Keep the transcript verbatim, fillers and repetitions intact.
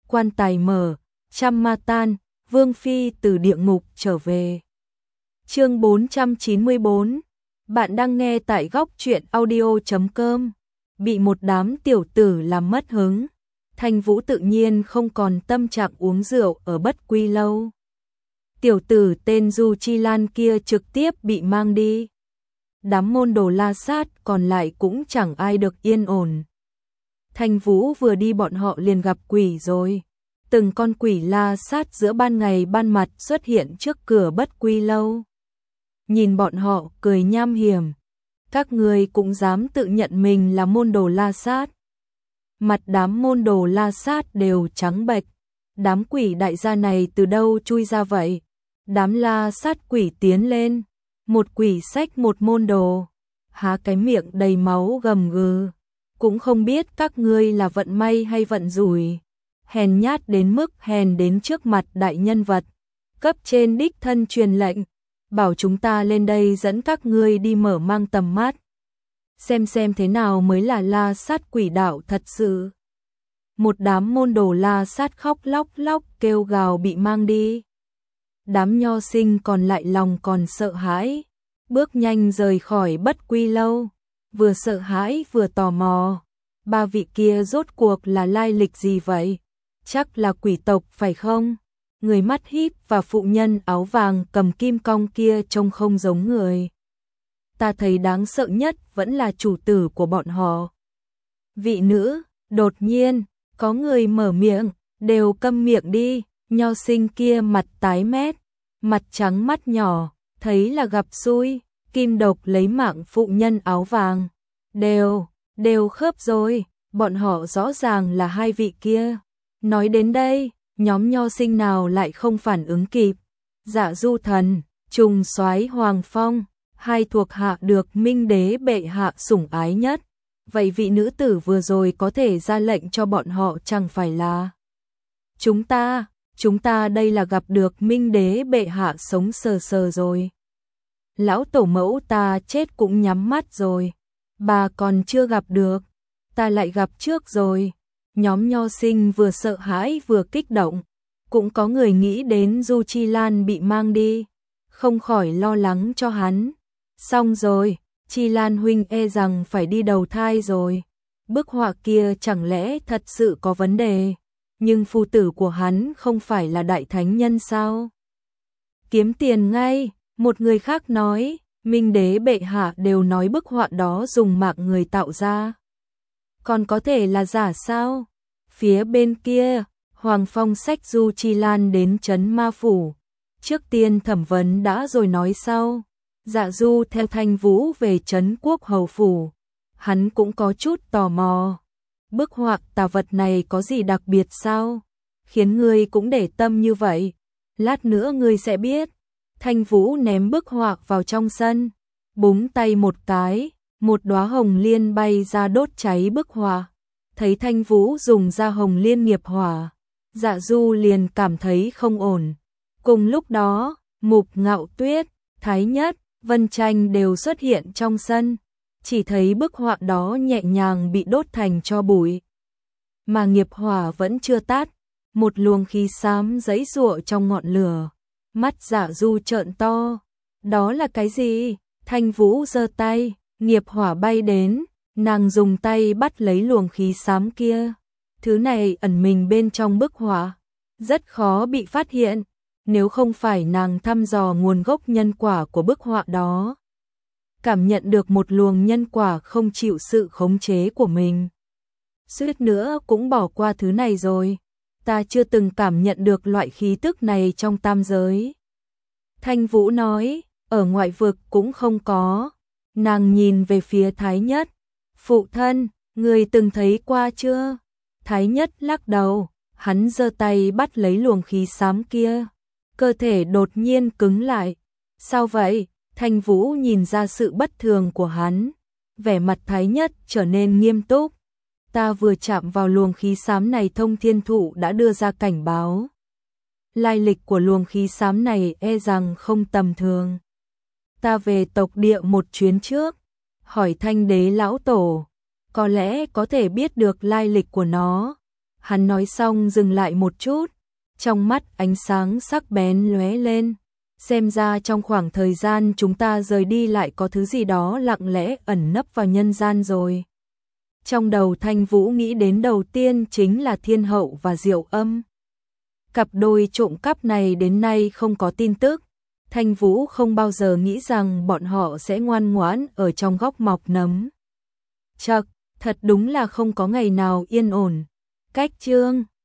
quan tài mở, trăm ma tan, Vương Phi từ địa ngục trở về. Chương bốn trăm chín mươi bốn. Bạn đang nghe tại góc truyện audio chấm com. Bị một đám tiểu tử làm mất hứng, Thanh Vũ tự nhiên không còn tâm trạng uống rượu ở Bất Quy lâu. Tiểu tử tên Du Chi Lan kia trực tiếp bị mang đi. Đám môn đồ La Sát còn lại cũng chẳng ai được yên ổn. Thanh Vũ vừa đi bọn họ liền gặp quỷ rồi. Từng con quỷ La Sát giữa ban ngày ban mặt xuất hiện trước cửa Bất Quy lâu. Nhìn bọn họ cười nham hiểm. Các người cũng dám tự nhận mình là môn đồ La Sát. Mặt đám môn đồ La Sát đều trắng bệch. Đám quỷ đại gia này từ đâu chui ra vậy? Đám La Sát quỷ tiến lên. Một quỷ xách một môn đồ. Há cái miệng đầy máu gầm gừ. Cũng không biết các ngươi là vận may hay vận rủi. Hèn nhát đến mức hèn đến trước mặt đại nhân vật. Cấp trên đích thân truyền lệnh. Bảo chúng ta lên đây dẫn các ngươi đi mở mang tầm mắt. Xem xem thế nào mới là La Sát quỷ đạo thật sự. Một đám môn đồ La Sát khóc lóc lóc kêu gào bị mang đi. Đám nho sinh còn lại lòng còn sợ hãi. Bước nhanh rời khỏi Bất Quy lâu. Vừa sợ hãi vừa tò mò. Ba vị kia rốt cuộc là lai lịch gì vậy? Chắc là quỷ tộc phải không? Người mắt híp và phụ nhân áo vàng cầm kim cong kia trông không giống người. Ta thấy đáng sợ nhất vẫn là chủ tử của bọn họ. Vị nữ, đột nhiên, có người mở miệng, đều câm miệng đi, nho sinh kia mặt tái mét, mặt trắng mắt nhỏ, thấy là gặp xui, kim độc lấy mạng phụ nhân áo vàng. Đều, đều khớp rồi, bọn họ rõ ràng là hai vị kia. Nói đến đây, nhóm nho sinh nào lại không phản ứng kịp. Dạ Du Thần, Trùng Soái Hoàng Phong, hai thuộc hạ được Minh Đế bệ hạ sủng ái nhất. Vậy vị nữ tử vừa rồi có thể ra lệnh cho bọn họ chẳng phải là chúng ta, chúng ta đây là gặp được Minh Đế bệ hạ sống sờ sờ rồi. Lão tổ mẫu ta chết cũng nhắm mắt rồi. Bà còn chưa gặp được, ta lại gặp trước rồi. Nhóm nho sinh vừa sợ hãi vừa kích động. Cũng có người nghĩ đến Du Chi Lan bị mang đi, không khỏi lo lắng cho hắn. Xong rồi, Chi Lan huynh e rằng phải đi đầu thai rồi. Bức họa kia chẳng lẽ thật sự có vấn đề? Nhưng phu tử của hắn không phải là đại thánh nhân sao? Kiếm tiền ngay, một người khác nói, Minh Đế bệ hạ đều nói bức họa đó dùng mạng người tạo ra. Còn có thể là giả sao? Phía bên kia, Hoàng Phong xách Du Chi Lan đến trấn Ma Phủ. Trước tiên thẩm vấn đã rồi nói sau. Dạ Du theo Thanh Vũ về trấn Quốc Hầu Phủ. Hắn cũng có chút tò mò. Bức họa tà vật này có gì đặc biệt sao? Khiến ngươi cũng để tâm như vậy. Lát nữa ngươi sẽ biết. Thanh Vũ ném bức họa vào trong sân. Búng tay một cái, một đóa hồng liên bay ra đốt cháy bức họa. Thấy Thanh Vũ dùng ra hồng liên nghiệp hỏa, Dạ Du liền cảm thấy không ổn. Cùng lúc đó, Mục Ngạo Tuyết, Thái Nhất, Vân Tranh đều xuất hiện trong sân. Chỉ thấy bức họa đó nhẹ nhàng bị đốt thành tro bụi. Mà nghiệp hỏa vẫn chưa tắt, một luồng khí xám giãy giụa trong ngọn lửa. Mắt Dạ Du trợn to. Đó là cái gì? Thanh Vũ giơ tay, nghiệp hỏa bay đến. Nàng dùng tay bắt lấy luồng khí xám kia. Thứ này ẩn mình bên trong bức họa, rất khó bị phát hiện, nếu không phải nàng thăm dò nguồn gốc nhân quả của bức họa đó. Cảm nhận được một luồng nhân quả không chịu sự khống chế của mình. Suýt nữa cũng bỏ qua thứ này rồi, ta chưa từng cảm nhận được loại khí tức này trong tam giới. Thanh Vũ nói, ở ngoại vực cũng không có. Nàng nhìn về phía Thái Nhất. Phụ thân, người từng thấy qua chưa? Thái Nhất lắc đầu, hắn giơ tay bắt lấy luồng khí xám kia. Cơ thể đột nhiên cứng lại. Sao vậy? Thanh Vũ nhìn ra sự bất thường của hắn. Vẻ mặt Thái Nhất trở nên nghiêm túc. Ta vừa chạm vào luồng khí xám này, Thông Thiên Thụ đã đưa ra cảnh báo. Lai lịch của luồng khí xám này e rằng không tầm thường. Ta về tộc địa một chuyến trước, hỏi Thanh Đế lão tổ, có lẽ có thể biết được lai lịch của nó. Hắn nói xong dừng lại một chút, trong mắt ánh sáng sắc bén lóe lên. Xem ra trong khoảng thời gian chúng ta rời đi lại có thứ gì đó lặng lẽ ẩn nấp vào nhân gian rồi. Trong đầu Thanh Vũ nghĩ đến đầu tiên chính là Thiên Hậu và Diệu Âm. Cặp đôi trộm cắp này đến nay không có tin tức. Thanh Vũ không bao giờ nghĩ rằng bọn họ sẽ ngoan ngoãn ở trong góc mọc nấm. Chậc, thật đúng là không có ngày nào yên ổn. Cách chương